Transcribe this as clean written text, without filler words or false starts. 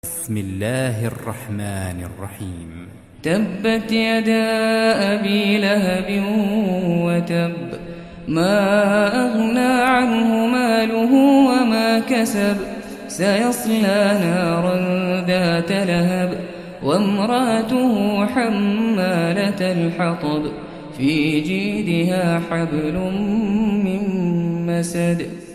بسم الله الرحمن الرحيم. تبت يدا أبي لهب وتب، ما أغنى عنه ماله وما كسب، سيصلى نارا ذات لهب وامرأته حمالة الحطب، في جيدها حبل من مسد.